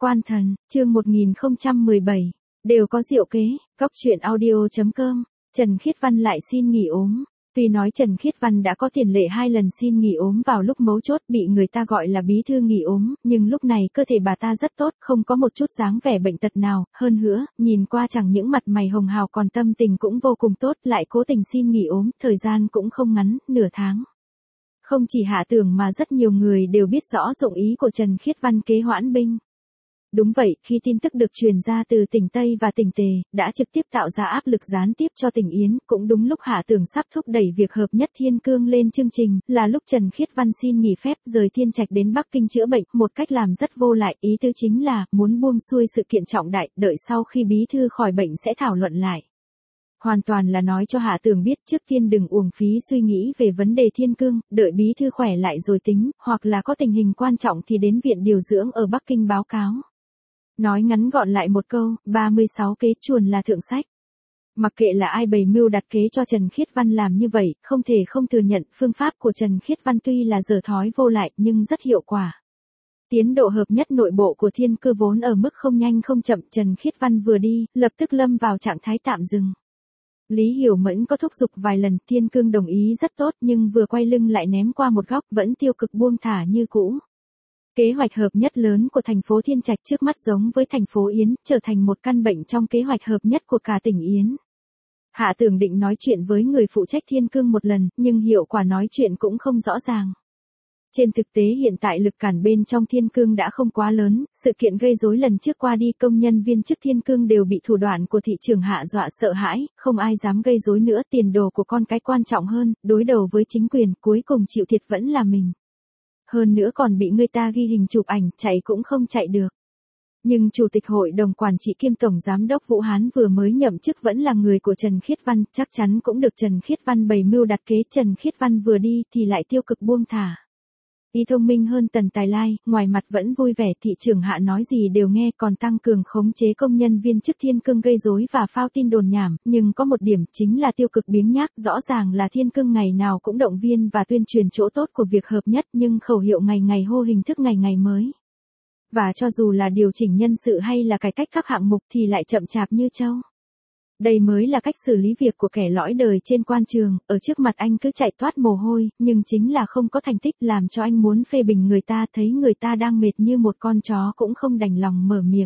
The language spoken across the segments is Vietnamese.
Quan Thần, chương 1017, đều có diệu kế, góc truyện audio.com, Trần Khiết Văn lại xin nghỉ ốm. Tuy nói Trần Khiết Văn đã có tiền lệ 2 lần xin nghỉ ốm vào lúc mấu chốt bị người ta gọi là bí thư nghỉ ốm, nhưng lúc này cơ thể bà ta rất tốt, không có một chút dáng vẻ bệnh tật nào, hơn nữa, nhìn qua chẳng những mặt mày hồng hào còn tâm tình cũng vô cùng tốt, lại cố tình xin nghỉ ốm, thời gian cũng không ngắn, nửa tháng. Không chỉ Hạ Tưởng mà rất nhiều người đều biết rõ dụng ý của Trần Khiết Văn kế hoãn binh. Đúng vậy, khi tin tức được truyền ra từ tỉnh Tây và tỉnh Tề, đã trực tiếp tạo ra áp lực gián tiếp cho tỉnh Yến, cũng đúng lúc Hạ Tưởng sắp thúc đẩy việc hợp nhất Thiên Cương lên chương trình, là lúc Trần Khiết Văn xin nghỉ phép rời Thiên Trạch đến Bắc Kinh chữa bệnh, một cách làm rất vô lại, ý tứ chính là, muốn buông xuôi sự kiện trọng đại, đợi sau khi bí thư khỏi bệnh sẽ thảo luận lại. Hoàn toàn là nói cho Hạ Tưởng biết trước tiên đừng uổng phí suy nghĩ về vấn đề Thiên Cương, đợi bí thư khỏe lại rồi tính, hoặc là có tình hình quan trọng thì đến viện điều dưỡng ở Bắc Kinh báo cáo. Nói ngắn gọn lại một câu, 36 kế chuồn là thượng sách. Mặc kệ là ai bày mưu đặt kế cho Trần Khiết Văn làm như vậy, không thể không thừa nhận phương pháp của Trần Khiết Văn tuy là dở thói vô lại nhưng rất hiệu quả. Tiến độ hợp nhất nội bộ của Thiên Cơ vốn ở mức không nhanh không chậm, Trần Khiết Văn vừa đi, lập tức lâm vào trạng thái tạm dừng. Lý Hiểu Mẫn có thúc giục vài lần, Thiên Cương đồng ý rất tốt nhưng vừa quay lưng lại ném qua một góc, vẫn tiêu cực buông thả như cũ. Kế hoạch hợp nhất lớn của thành phố Thiên Trạch trước mắt giống với thành phố Yến, trở thành một căn bệnh trong kế hoạch hợp nhất của cả tỉnh Yến. Hạ Tưởng định nói chuyện với người phụ trách Thiên Cương một lần, nhưng hiệu quả nói chuyện cũng không rõ ràng. Trên thực tế hiện tại lực cản bên trong Thiên Cương đã không quá lớn, sự kiện gây rối lần trước qua đi công nhân viên chức Thiên Cương đều bị thủ đoạn của thị trưởng Hạ dọa sợ hãi, không ai dám gây rối nữa, tiền đồ của con cái quan trọng hơn, đối đầu với chính quyền, cuối cùng chịu thiệt vẫn là mình. Hơn nữa còn bị người ta ghi hình chụp ảnh, chạy cũng không chạy được. Nhưng Chủ tịch Hội đồng Quản trị kiêm Tổng Giám đốc Vũ Hán vừa mới nhậm chức vẫn là người của Trần Khiết Văn, chắc chắn cũng được Trần Khiết Văn bày mưu đặt kế. Trần Khiết Văn vừa đi thì lại tiêu cực buông thả. Y thông minh hơn Tần Tài Lai, ngoài mặt vẫn vui vẻ, thị trưởng Hạ nói gì đều nghe, còn tăng cường khống chế công nhân viên chức Thiên Cương gây rối và phao tin đồn nhảm, nhưng có một điểm chính là tiêu cực biếng nhác, rõ ràng là Thiên Cương ngày nào cũng động viên và tuyên truyền chỗ tốt của việc hợp nhất, nhưng khẩu hiệu ngày ngày hô hình thức ngày ngày mới. Và cho dù là điều chỉnh nhân sự hay là cải cách các hạng mục thì lại chậm chạp như trâu. Đây mới là cách xử lý việc của kẻ lõi đời trên quan trường, ở trước mặt anh cứ chạy toát mồ hôi, nhưng chính là không có thành tích làm cho anh muốn phê bình người ta, thấy người ta đang mệt như một con chó cũng không đành lòng mở miệng.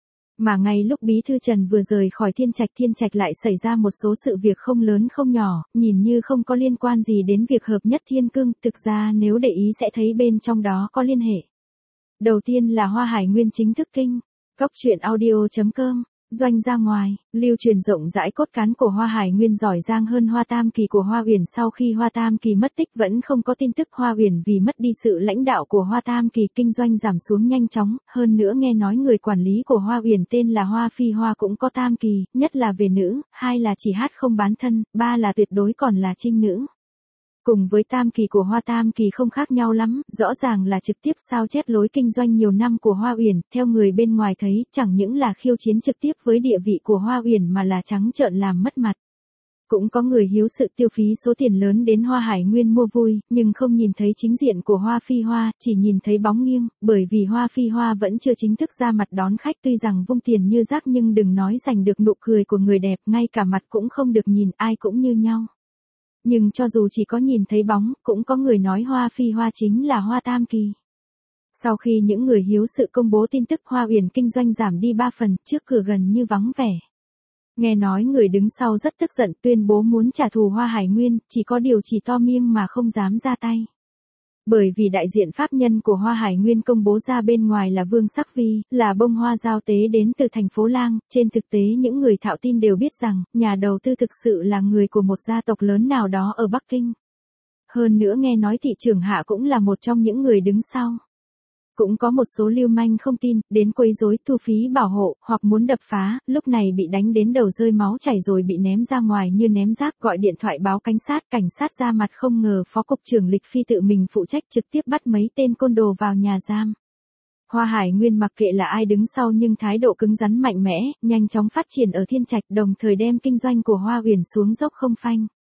Mà ngay lúc bí thư Trần vừa rời khỏi Thiên Trạch lại xảy ra một số sự việc không lớn không nhỏ, nhìn như không có liên quan gì đến việc hợp nhất Thiên Cương, thực ra nếu để ý sẽ thấy bên trong đó có liên hệ. Đầu tiên là Hoa Hải Nguyên chính thức kinh, góc truyện audio.com. Doanh ra ngoài, lưu truyền rộng rãi cốt cán của Hoa Hải Nguyên giỏi giang hơn Hoa Tam Kỳ của Hoa Uyển. Sau khi Hoa Tam Kỳ mất tích vẫn không có tin tức. Hoa Uyển vì mất đi sự lãnh đạo của Hoa Tam Kỳ, kinh doanh giảm xuống nhanh chóng, hơn nữa nghe nói người quản lý của Hoa Uyển tên là Hoa Phi Hoa cũng có Tam Kỳ, nhất là về nữ, 2 là chỉ hát không bán thân, 3 là tuyệt đối còn là trinh nữ. Cùng với Tam Kỳ của Hoa Tam Kỳ không khác nhau lắm, rõ ràng là trực tiếp sao chép lối kinh doanh nhiều năm của Hoa Uyển, theo người bên ngoài thấy, chẳng những là khiêu chiến trực tiếp với địa vị của Hoa Uyển mà là trắng trợn làm mất mặt. Cũng có người hiếu sự tiêu phí số tiền lớn đến Hoa Hải Nguyên mua vui, nhưng không nhìn thấy chính diện của Hoa Phi Hoa, chỉ nhìn thấy bóng nghiêng, bởi vì Hoa Phi Hoa vẫn chưa chính thức ra mặt đón khách, tuy rằng vung tiền như rác nhưng đừng nói giành được nụ cười của người đẹp, ngay cả mặt cũng không được nhìn, ai cũng như nhau. Nhưng cho dù chỉ có nhìn thấy bóng, cũng có người nói Hoa Phi Hoa chính là Hoa Tam Kỳ. Sau khi những người hiếu sự công bố tin tức Hoa Uyển kinh doanh giảm đi 3 phần, trước cửa gần như vắng vẻ. Nghe nói người đứng sau rất tức giận, tuyên bố muốn trả thù Hoa Hải Nguyên, chỉ có điều chỉ to miệng mà không dám ra tay. Bởi vì đại diện pháp nhân của Hoa Hải Nguyên công bố ra bên ngoài là Vương Sắc Vi, là bông hoa giao tế đến từ thành phố Lang, trên thực tế những người thạo tin đều biết rằng, nhà đầu tư thực sự là người của một gia tộc lớn nào đó ở Bắc Kinh. Hơn nữa nghe nói thị trưởng Hạ cũng là một trong những người đứng sau. Cũng có một số lưu manh không tin, đến quấy rối thu phí bảo hộ, hoặc muốn đập phá, lúc này bị đánh đến đầu rơi máu chảy rồi bị ném ra ngoài như ném rác, gọi điện thoại báo cảnh sát ra mặt, không ngờ Phó Cục trưởng Lịch Phi tự mình phụ trách trực tiếp bắt mấy tên côn đồ vào nhà giam. Hoa Hải Nguyên mặc kệ là ai đứng sau nhưng thái độ cứng rắn mạnh mẽ, nhanh chóng phát triển ở Thiên Trạch, đồng thời đem kinh doanh của Hoa Uyển xuống dốc không phanh.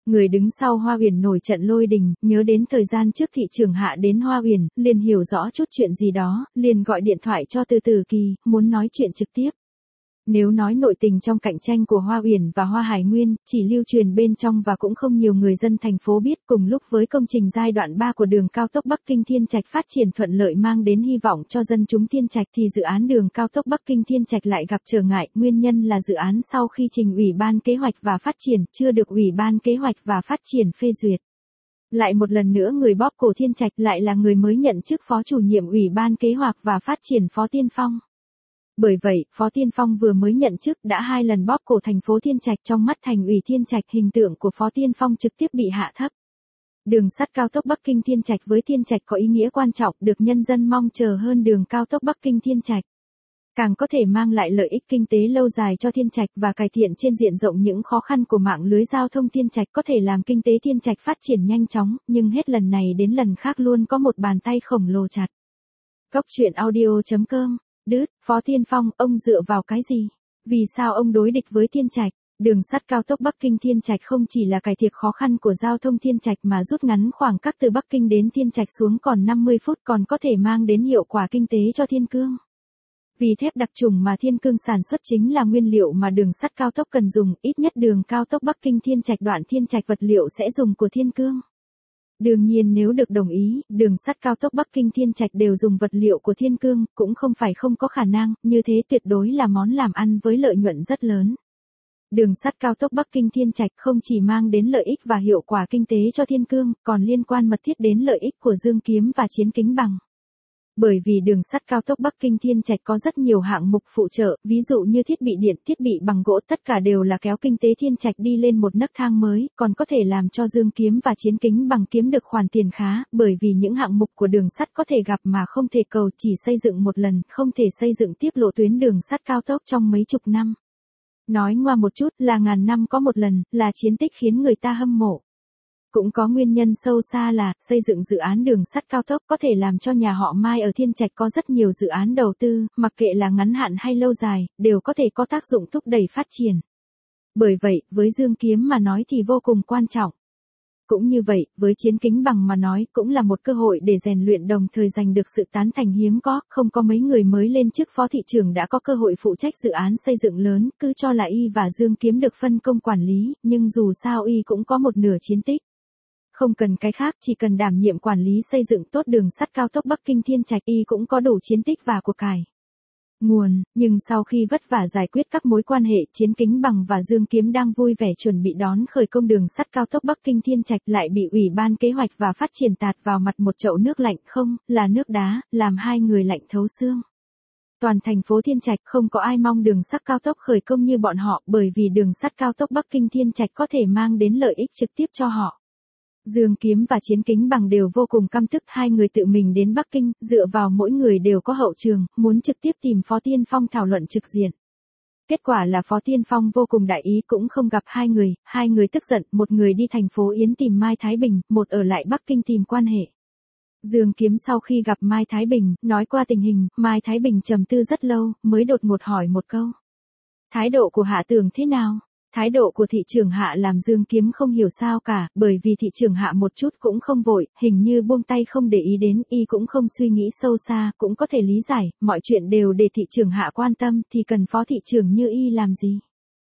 Người đứng sau Hoa Uyển nổi trận lôi đình, nhớ đến thời gian trước thị trưởng Hạ đến Hoa Uyển, liền hiểu rõ chút chuyện gì đó, liền gọi điện thoại cho Từ Tử Kỳ, muốn nói chuyện trực tiếp. Nếu nói nội tình trong cạnh tranh của Hoa Uyển và Hoa Hải Nguyên, chỉ lưu truyền bên trong và cũng không nhiều người dân thành phố biết, cùng lúc với công trình giai đoạn 3 của đường cao tốc Bắc Kinh Thiên Trạch phát triển thuận lợi mang đến hy vọng cho dân chúng Thiên Trạch thì dự án đường cao tốc Bắc Kinh Thiên Trạch lại gặp trở ngại, nguyên nhân là dự án sau khi trình Ủy ban Kế hoạch và Phát triển chưa được Ủy ban Kế hoạch và Phát triển phê duyệt. Lại một lần nữa người bóp cổ Thiên Trạch lại là người mới nhận chức phó chủ nhiệm Ủy ban Kế hoạch và Phát triển Phó Tiên Phong. Bởi vậy, Phó Tiên Phong vừa mới nhận chức đã 2 lần bóp cổ thành phố Thiên Trạch, trong mắt thành ủy Thiên Trạch hình tượng của Phó Tiên Phong trực tiếp bị hạ thấp. Đường sắt cao tốc Bắc Kinh Thiên Trạch với Thiên Trạch có ý nghĩa quan trọng được nhân dân mong chờ hơn đường cao tốc Bắc Kinh Thiên Trạch. Càng có thể mang lại lợi ích kinh tế lâu dài cho Thiên Trạch và cải thiện trên diện rộng những khó khăn của mạng lưới giao thông Thiên Trạch, có thể làm kinh tế Thiên Trạch phát triển nhanh chóng, nhưng hết lần này đến lần khác luôn có một bàn tay khổng lồ chặt. Cốc truyện audio.com. Đứt, Phó Tiên Phong, ông dựa vào cái gì? Vì sao ông đối địch với Thiên Trạch? Đường sắt cao tốc Bắc Kinh Thiên Trạch không chỉ là cải thiện khó khăn của giao thông Thiên Trạch mà rút ngắn khoảng cách từ Bắc Kinh đến Thiên Trạch xuống còn 50 phút, còn có thể mang đến hiệu quả kinh tế cho Thiên Cương. Vì thép đặc trùng mà Thiên Cương sản xuất chính là nguyên liệu mà đường sắt cao tốc cần dùng, ít nhất đường cao tốc Bắc Kinh Thiên Trạch đoạn Thiên Trạch vật liệu sẽ dùng của Thiên Cương. Đương nhiên nếu được đồng ý, đường sắt cao tốc Bắc Kinh Thiên Trạch đều dùng vật liệu của Thiên Cương, cũng không phải không có khả năng, như thế tuyệt đối là món làm ăn với lợi nhuận rất lớn. Đường sắt cao tốc Bắc Kinh Thiên Trạch không chỉ mang đến lợi ích và hiệu quả kinh tế cho Thiên Cương, còn liên quan mật thiết đến lợi ích của Dương Kiếm và Chiến Kính Bằng. Bởi vì đường sắt cao tốc Bắc Kinh Thiên Trạch có rất nhiều hạng mục phụ trợ, ví dụ như thiết bị điện, thiết bị bằng gỗ, tất cả đều là kéo kinh tế Thiên Trạch đi lên một nấc thang mới, còn có thể làm cho Dương Kiếm và Chiến Kính Bằng kiếm được khoản tiền khá, bởi vì những hạng mục của đường sắt có thể gặp mà không thể cầu, chỉ xây dựng một lần, không thể xây dựng tiếp lộ tuyến đường sắt cao tốc trong mấy chục năm. Nói ngoa một chút là ngàn năm có một lần, là chiến tích khiến người ta hâm mộ. Cũng có nguyên nhân sâu xa là, xây dựng dự án đường sắt cao tốc có thể làm cho nhà họ Mai ở Thiên Trạch có rất nhiều dự án đầu tư, mặc kệ là ngắn hạn hay lâu dài, đều có thể có tác dụng thúc đẩy phát triển. Bởi vậy, với Dương Kiếm mà nói thì vô cùng quan trọng. Cũng như vậy, với Chiến Kính Bằng mà nói cũng là một cơ hội để rèn luyện đồng thời giành được sự tán thành hiếm có, không có mấy người mới lên chức phó thị trưởng đã có cơ hội phụ trách dự án xây dựng lớn, cứ cho là y và Dương Kiếm được phân công quản lý, nhưng dù sao y cũng có một nửa chiến tích. Không cần cái khác, chỉ cần đảm nhiệm quản lý xây dựng tốt đường sắt cao tốc Bắc Kinh Thiên Trạch y cũng có đủ chiến tích và của cải. Nguồn, nhưng sau khi vất vả giải quyết các mối quan hệ, Chiến Kính Bằng và Dương Kiếm đang vui vẻ chuẩn bị đón khởi công đường sắt cao tốc Bắc Kinh Thiên Trạch lại bị Ủy ban Kế hoạch và Phát triển tạt vào mặt một chậu nước lạnh, không, là nước đá, làm hai người lạnh thấu xương. Toàn thành phố Thiên Trạch không có ai mong đường sắt cao tốc khởi công như bọn họ, bởi vì đường sắt cao tốc Bắc Kinh Thiên Trạch có thể mang đến lợi ích trực tiếp cho họ. Dương Kiếm và Chiến Kính Bằng đều vô cùng căm tức, hai người tự mình đến Bắc Kinh, dựa vào mỗi người đều có hậu trường, muốn trực tiếp tìm Phó Tiên Phong thảo luận trực diện. Kết quả là Phó Tiên Phong vô cùng đại ý cũng không gặp hai người tức giận, một người đi thành phố Yến tìm Mai Thái Bình, một ở lại Bắc Kinh tìm quan hệ. Dương Kiếm sau khi gặp Mai Thái Bình, nói qua tình hình, Mai Thái Bình trầm tư rất lâu, mới đột ngột hỏi một câu. Thái độ của Hạ Tường thế nào? Thái độ của thị trưởng Hạ làm Dương Kiếm không hiểu sao cả, bởi vì thị trưởng Hạ một chút cũng không vội, hình như buông tay không để ý đến, y cũng không suy nghĩ sâu xa, cũng có thể lý giải, mọi chuyện đều để thị trưởng Hạ quan tâm, thì cần phó thị trưởng như y làm gì?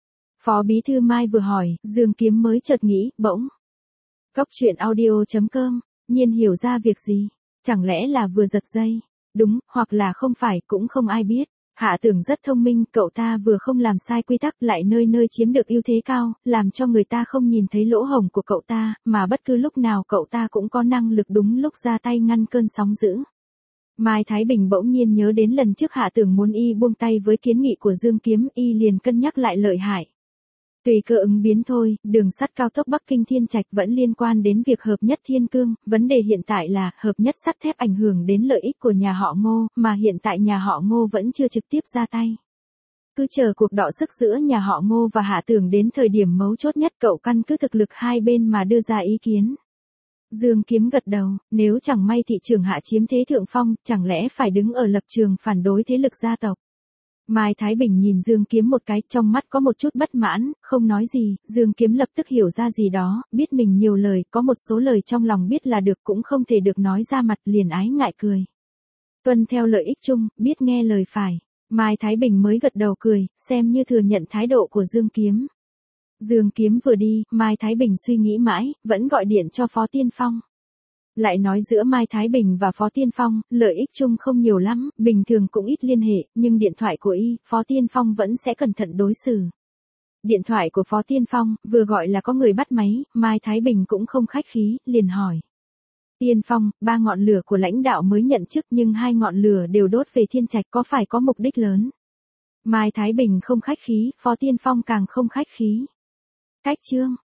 Phó bí thư Mai vừa hỏi, Dương Kiếm mới chợt nghĩ, bỗng. Cốc truyện audio.com, nhiên hiểu ra việc gì? Chẳng lẽ là vừa giật dây? Đúng, hoặc là không phải, cũng không ai biết. Hạ Tường rất thông minh, cậu ta vừa không làm sai quy tắc lại nơi nơi chiếm được ưu thế cao, làm cho người ta không nhìn thấy lỗ hổng của cậu ta, mà bất cứ lúc nào cậu ta cũng có năng lực đúng lúc ra tay ngăn cơn sóng dữ. Mai Thái Bình bỗng nhiên nhớ đến lần trước Hạ Tường muốn y buông tay với kiến nghị của Dương Kiếm, y liền cân nhắc lại lợi hại. Tùy cơ ứng biến thôi, đường sắt cao tốc Bắc Kinh Thiên Trạch vẫn liên quan đến việc hợp nhất Thiên Cương, vấn đề hiện tại là hợp nhất sắt thép ảnh hưởng đến lợi ích của nhà họ Ngô, mà hiện tại nhà họ Ngô vẫn chưa trực tiếp ra tay. Cứ chờ cuộc đọ sức giữa nhà họ Ngô và Hạ Tường đến thời điểm mấu chốt nhất, cậu căn cứ thực lực hai bên mà đưa ra ý kiến. Dương Kiếm gật đầu, nếu chẳng may thị trường Hạ chiếm thế thượng phong, chẳng lẽ phải đứng ở lập trường phản đối thế lực gia tộc. Mai Thái Bình nhìn Dương Kiếm một cái, trong mắt có một chút bất mãn, không nói gì, Dương Kiếm lập tức hiểu ra gì đó, biết mình nhiều lời, có một số lời trong lòng biết là được cũng không thể được nói ra mặt, liền ái ngại cười. Tuân theo lợi ích chung, biết nghe lời phải. Mai Thái Bình mới gật đầu cười, xem như thừa nhận thái độ của Dương Kiếm. Dương Kiếm vừa đi, Mai Thái Bình suy nghĩ mãi, vẫn gọi điện cho Phó Tiên Phong. Lại nói giữa Mai Thái Bình và Phó Tiên Phong, lợi ích chung không nhiều lắm, bình thường cũng ít liên hệ, nhưng điện thoại của Phó Tiên Phong vẫn sẽ cẩn thận đối xử. Điện thoại của Phó Tiên Phong, vừa gọi là có người bắt máy, Mai Thái Bình cũng không khách khí, liền hỏi. Tiên Phong, 3 ngọn lửa của lãnh đạo mới nhận chức nhưng 2 ngọn lửa đều đốt về Thiên Trạch, có phải có mục đích lớn? Mai Thái Bình không khách khí, Phó Tiên Phong càng không khách khí. Cách chương.